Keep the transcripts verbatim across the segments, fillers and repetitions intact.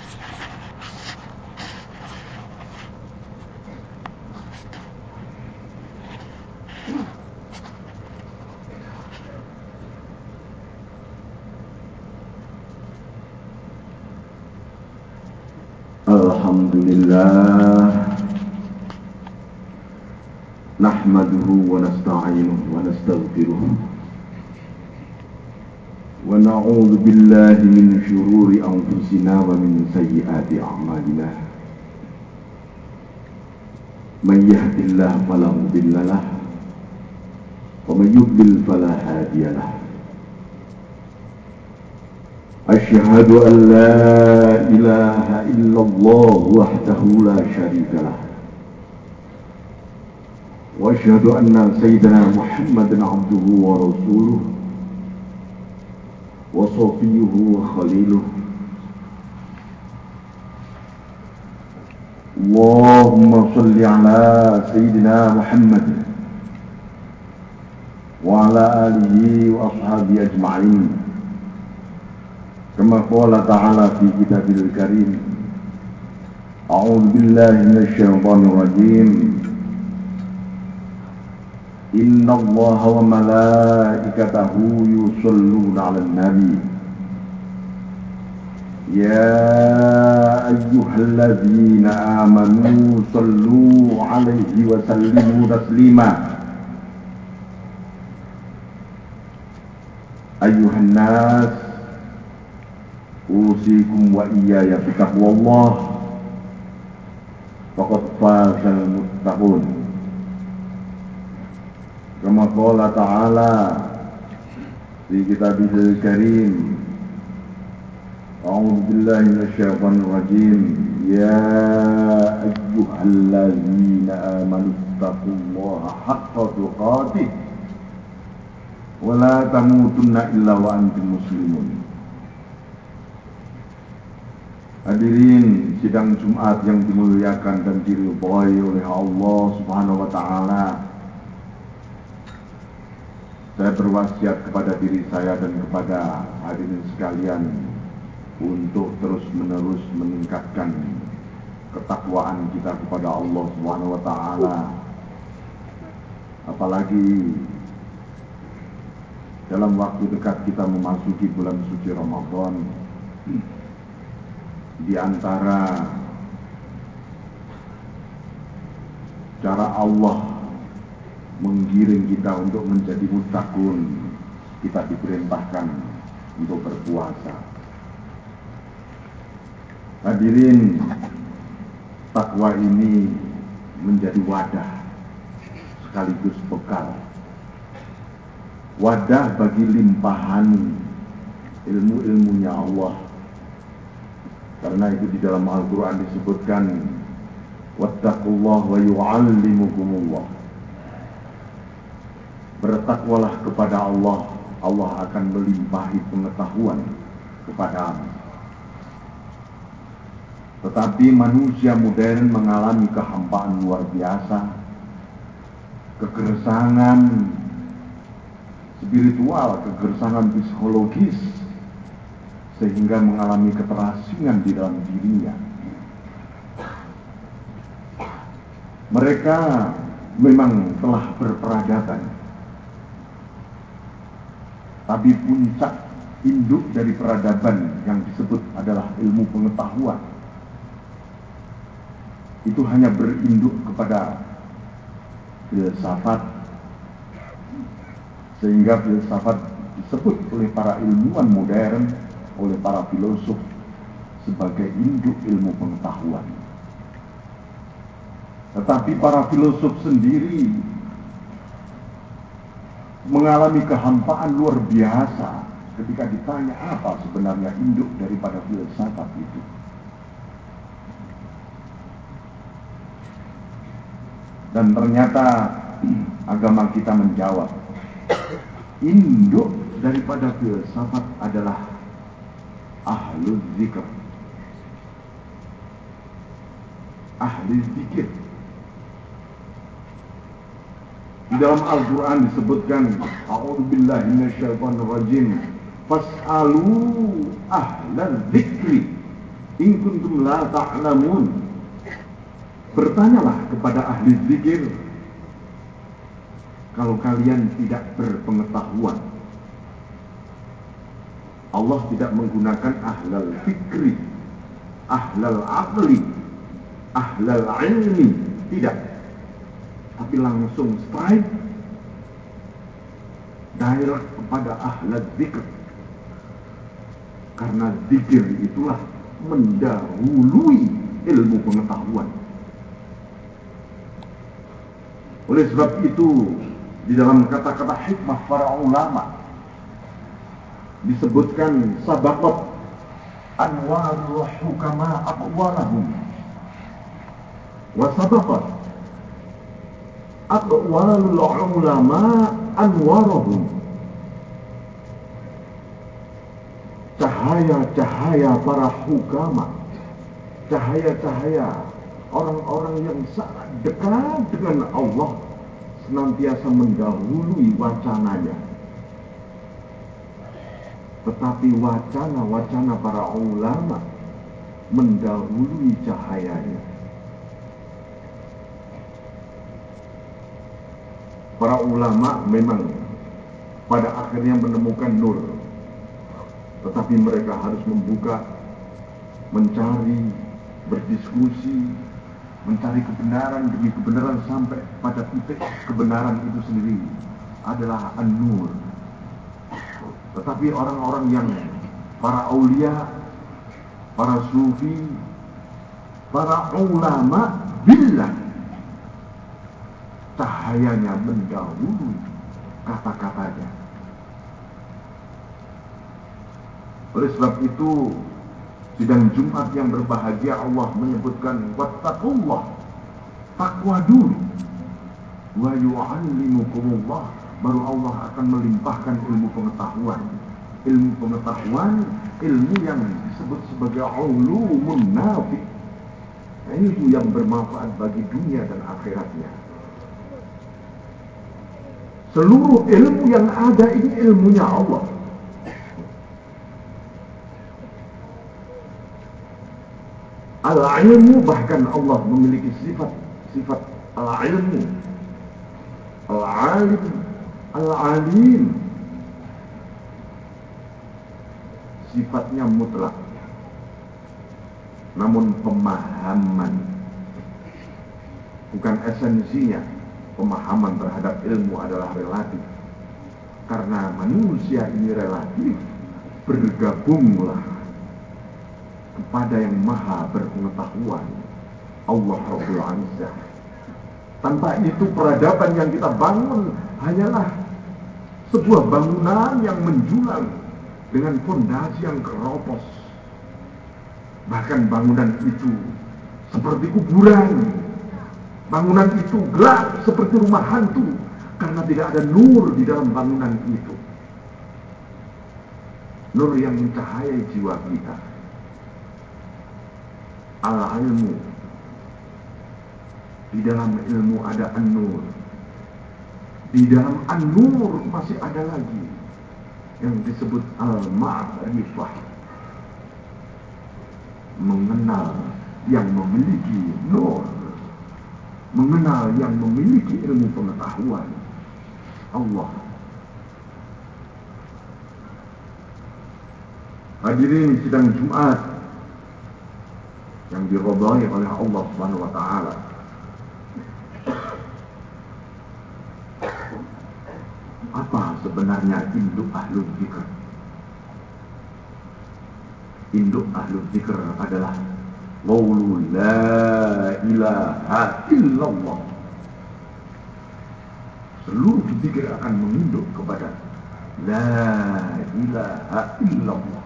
Alhamdulillah, nahmaduhu wa nasta'inuhu wa nastaghfiruh wa na'udzu billahi min syururi anfusina wa min sayyiati a'malina. Man yahdihillahu fala mudilla lahu wa man yudlil fala hadiya lahu. Asyhadu an la ilaha illallah wahdahu la syarika lah. Wa asyhadu anna sayyidina Muhammadan abduhu wa rasuluh wa safiyuhu wa khaliluh. Allahumma salli ala sayyidina Muhammad wa ala alihi wa ashabihi ajma'in. Kama qala ta'ala fi kitabil karim. A'udzu billahi minasyaitonir rajim. Inna Allaha wa malaikatahu yusholluna 'alan nabi. Ya ayyuhalladzina amanu shallu 'alaihi wa sallimu taslima. Ayyuhan nas, usikum wa iyaya bitaqwallah, faqad fazal muttaqun. Kama qala ta'ala fi kitabil karim. A'udzu billahi minasyaitonir rajim. Ya ayyuhalladzina amanu taqullaha haqqa tuqatih wa la tamutunna illa wa antum muslimun. Hadirin sidang Jumat yang dimuliakan dan diridhai oleh Allah Subhanahu wa taala. Saya berwasiat kepada diri saya dan kepada hadirin sekalian untuk terus-menerus meningkatkan ketakwaan kita kepada Allah Subhanahu wa taala. Apalagi dalam waktu dekat kita memasuki bulan suci Ramadan. Di antara cara Allah menggiring kita untuk menjadi muttaqun, kita diperintahkan untuk berpuasa. Hadirin, takwa ini menjadi wadah sekaligus bekal, wadah bagi limpahan ilmu-ilmunya Allah. Karena itu di dalam Al-Quran disebutkan wattaqullah wa yu'allimukumullah. Bertakwalah kepada Allah, Allah akan melimpahi pengetahuan kepadamu. Tetapi manusia modern mengalami kehampaan luar biasa, kegersangan spiritual, kegersangan psikologis, sehingga mengalami keterasingan di dalam dirinya. Mereka memang telah berperadaban, tapi puncak induk dari peradaban yang disebut adalah ilmu pengetahuan itu hanya berinduk kepada filsafat, sehingga filsafat disebut oleh para ilmuwan modern, oleh para filosof sebagai induk ilmu pengetahuan. Tetapi para filosof sendiri mengalami kehampaan luar biasa ketika ditanya apa sebenarnya induk daripada filsafat itu. Dan ternyata agama kita menjawab, induk daripada filsafat adalah ahlul zikr, ahli zikir. Di dalam Al-Quran disebutkan, a'udzu billahi minasyaitonir rajim, fas'alu ahlal zikri In kuntum la ta'lamun, bertanyalah kepada ahli zikir kalau kalian tidak berpengetahuan. Allah tidak menggunakan ahlal fikri, ahlal aqli, ahlal ilmi, tidak, tapi langsung straight direct kepada ahlal zikr, karena zikir itulah mendahului ilmu pengetahuan. Oleh sebab itu, di dalam kata-kata hikmah para ulama disebutkan sabaqat anwarul hukama aqwalahum wa sabaqat aqwalul ulama anwarahum. Cahaya-cahaya para hukama, cahaya-cahaya orang-orang yang sangat dekat dengan Allah senantiasa mendahului wacananya. Tetapi wacana-wacana para ulama mendahului cahayanya. Para ulama memang pada akhirnya menemukan nur, tetapi mereka harus membuka, mencari, berdiskusi, mencari kebenaran demi kebenaran sampai pada titik kebenaran itu sendiri adalah an-nur. Tetapi orang-orang yang para aulia, para sufi, para ulama billah, cahayanya mendahului kata-katanya. Oleh sebab itu, sidang Jumat yang berbahagia Allah menyebutkan wattaqullah, takwa dulu, wa yu'allimukumullah, baru Allah akan melimpahkan ilmu pengetahuan. Ilmu pengetahuan, ilmu yang disebut sebagai ulumun nafi, ilmu yang bermanfaat bagi dunia dan akhiratnya. Seluruh ilmu yang ada ini ilmunya Allah. Al-ilmu, bahkan Allah memiliki sifat sifat al-ilmu, al-alim, al-alim. Sifatnya mutlak, namun pemahaman, bukan esensinya. Pemahaman terhadap ilmu adalah relatif. Karena manusia ini relatif, bergabunglah kepada yang maha berpengetahuan, Allah Rabbul Izzah. Tanpa itu peradaban yang kita bangun hanyalah sebuah bangunan yang menjulang dengan fondasi yang keropos. Bahkan bangunan itu seperti kuburan. Bangunan itu gelap seperti rumah hantu karena tidak ada nur di dalam bangunan itu. Nur yang mencahayai jiwa kita. Al-ilmu, di dalam ilmu ada an-nur. Di dalam an-nur masih ada lagi yang disebut al-ma'rifah, mengenal yang memiliki nur, mengenal yang memiliki ilmu pengetahuan, Allah. Hadirin sidang Jumat yang diridhai oleh Allah Subhanahu wa taala. Apa sebenarnya induk ahlul zikr? Induk ahlul zikr adalah qaulu la ilaha illallah. Seluruh zikir akan menginduk kepada la ilaha illallah.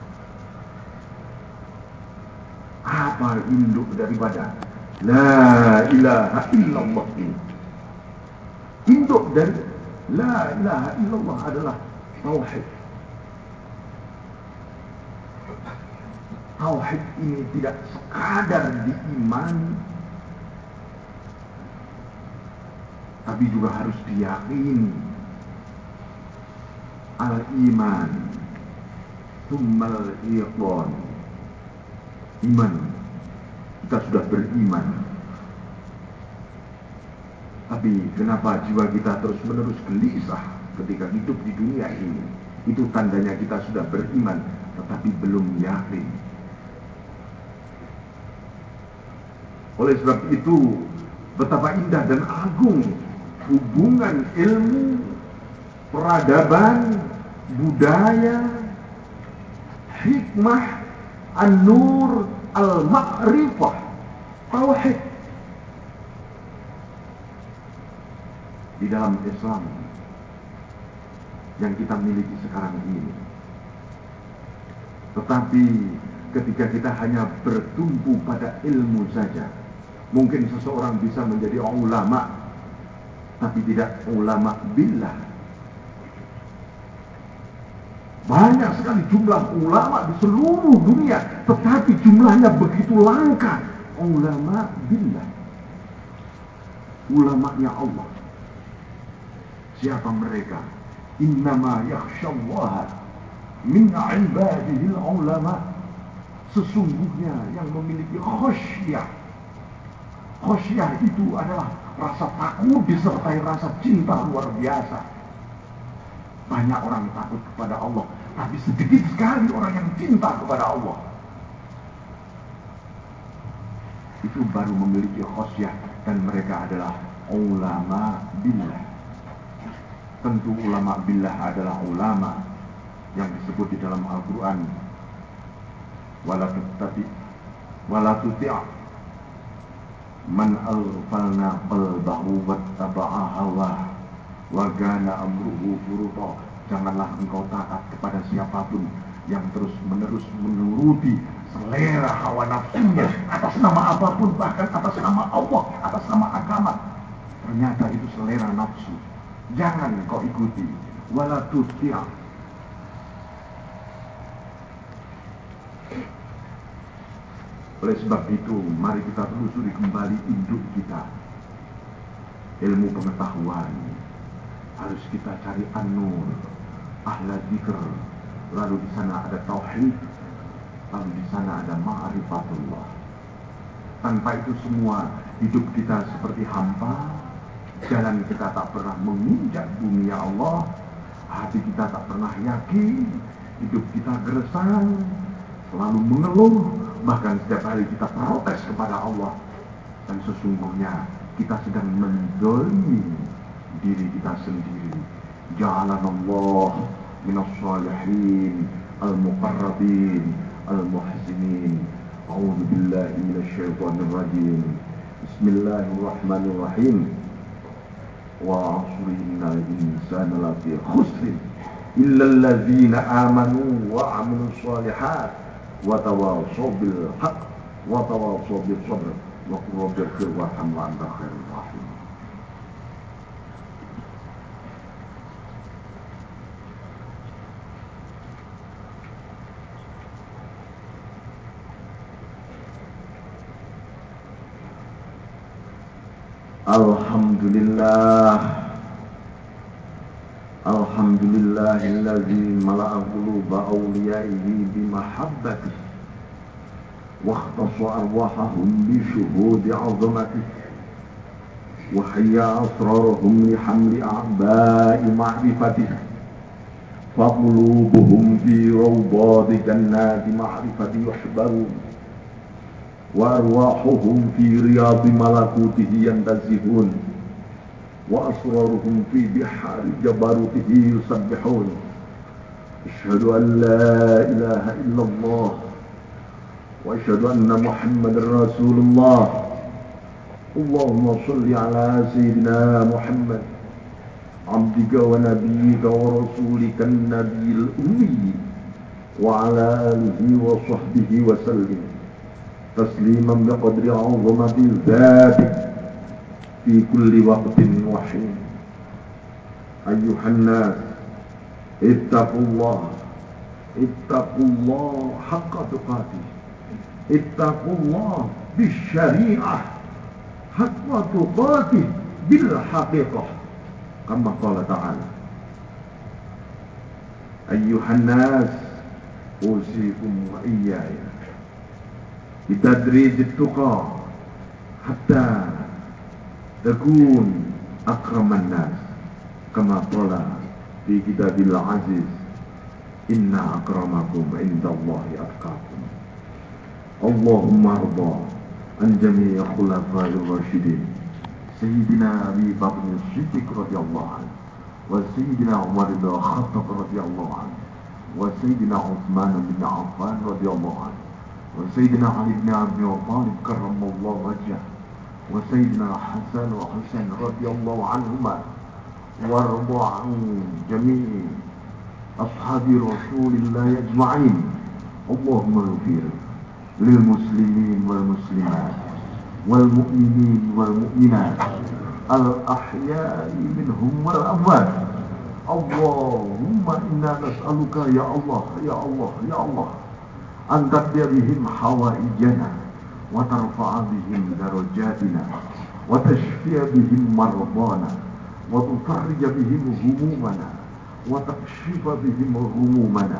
Apa induk daripada la ilaha illallah ini? Induk dari la ilaha illallah adalah tauhid. Tauhid ini tidak sekadar diimani, tapi juga harus diyakini. Al-iman tsummal iqan. iman, kita sudah beriman. Tapi kenapa jiwa kita terus-menerus gelisah ketika hidup di dunia ini? Itu tandanya kita sudah beriman, tetapi belum yakin. Oleh sebab itu, betapa indah dan agung hubungan ilmu, peradaban, budaya, hikmah, an-nur, al-ma'rifah, tauhid di dalam Islam yang kita miliki sekarang ini. Tetapi ketika kita hanya bertumpu pada ilmu saja, mungkin seseorang bisa menjadi ulama, tapi tidak ulama billah. Banyak sekali jumlah ulama di seluruh dunia, tetapi jumlahnya begitu langka. Ulama billah, ulamanya Allah. Siapa mereka? Innama yakhshallaha min ibadihil ulama. Sesungguhnya yang memiliki khasyah. Khasyah itu adalah rasa takut disertai rasa cinta luar biasa. Banyak orang takut kepada Allah, tapi sedikit sekali orang yang cinta kepada Allah. Itu baru memiliki khasyah, dan mereka adalah ulama billah. Tentu ulama billah adalah ulama yang disebut di dalam Al-Quran, wala tutti wala tuti' man alfalna qalbahu wattaba'a hawa wa kana amruhu furuta. Janganlah engkau taat kepada siapapun yang terus menerus menuruti selera hawa nafsunya atas nama apapun, bahkan atas nama Allah, atas nama agama. Ternyata itu selera nafsu. Jangan kau ikuti. Wala tuti'. Oleh sebab itu, mari kita telusuri kembali induk kita. Ilmu pengetahuan harus kita cari an-nur, ahla dzikr. Lalu di sana ada tauhid, lalu di sana ada ma'rifatullah. Tanpa itu semua hidup kita seperti hampa. Jalan kita tak pernah menginjak bumi ya Allah. Hati kita tak pernah yakin. Hidup kita gersang, selalu mengeluh. Bahkan setiap hari kita protes kepada Allah. Dan sesungguhnya kita sedang menzalimi diri kita sendiri. Ja'alanallah minas shalihin al-muqarrabin al-muhsinin. A'udzu billahi minasyaitonir rajim. Bismillahirrahmanirrahim. Wa 'asri innal insana lafi khusrin illal ladzina amanu wa 'amilus shalihat wa tawashaw bil haqq wa tawashaw bis sabr wa qul rabbighfir warham wa anta khairur rahim. Alhamdulillah, Alhamdulillahilladzi mala'a quluba awliyaihi bimahabbatihi wa ikhtassa arwahahum bi syuhudi 'azamatihi wa hayya asrarahum li hamli a'ba'i ma'rifatihi fa qulubuhum fi rawdati jannati ma'rifati yuhbarun wa arwahuhum fi riyadi malakutihi yantazihun wa asraruhum fi bihari jabarutihi yusabbihun. Asyhadu an la ilaha illallah wa asyhadu anna Muhammadar Rasulullah. Allahumma shalli ala sayyidina Muhammad abdika wa nabiyyika wa rasulika an-nabiyil ummi wa ala alihi wa sahbihi wa sallim tasliman biqadri 'azamati dzatik fi kulli waqtin wa hin. Ayyuhan nas ittaqullah ittaqullah haqqa tuqatih ittaqullah bisyari'ah haqqa tuqatih bil haqiqah kama qala ta'ala. Ayyuhan nas usikum wa iyaya بتدريج التقى حتى تكون أكرم الناس كما قال في كتاب العزيز إن أكرمكم عند الله أتقاكم. اللهم ارضى عن جميع خلفاء الراشدين سيدنا أبي بكر الصديق رضي الله عنه وسيدنا عمر بن الخطاب رضي الله عنه وسيدنا عثمان بن عفان رضي الله عنه وسيدنا علي بن أبي طالب كرم الله وجهه وسيدنا الحسن وحسين رضي الله عنهما وارض عن جميع أصحاب رسول الله أجمعين. اللهم اغفر للمسلمين والمسلمات والمؤمنين والمؤمنات الأحياء منهم والأموات. اللهم إنا نسألك يا الله يا الله يا الله أن تقضي بهم حوائجنا وترفع بهم درجاتنا وتشفي بهم مرضانا وتفرج بهم همومنا وتكشف بهم همومنا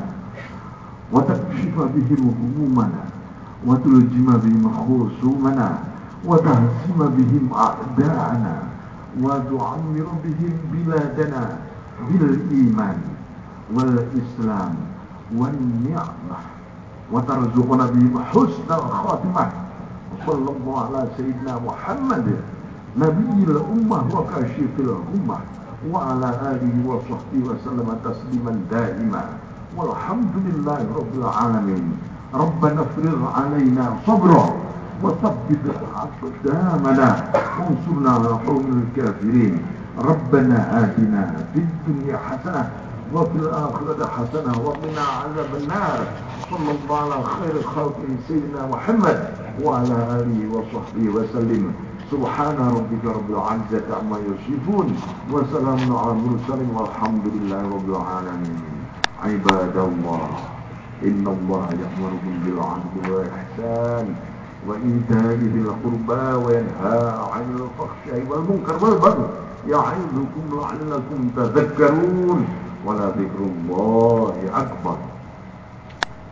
وتكشف بهم همومنا وتلجم بهم خصومنا وتهزم بهم أعداءنا وتعمر بهم بلادنا بالإيمان والإسلام والنعمة وترزقنا بهم حسن الخاتمة. وصلى الله على سيدنا محمد نبي الأمة وكاشف الأمة وعلى آله وصحبه وسلم تسليما دائما والحمد لله رب العالمين. ربنا افرغ علينا صبرا وثبت أقدامنا وانصرنا على القوم الكافرين. ربنا آتنا في الدنيا حسنة وفي الآخرة حسنة وقنا عذاب النار. صلى الله على خير خلقه سيدنا محمد وعلى آله وصحبه وسلم. سبحان ربك رب العزة عما يصفون وسلام على المرسلين والحمد لله رب العالمين. عباد الله إن الله يأمركم بالعدل والإحسان وإيتاء ذي القربى وينهى عن الفحشاء والمنكر والبغي يعظكم لعلكم تذكرون ولذكر الله أكبر.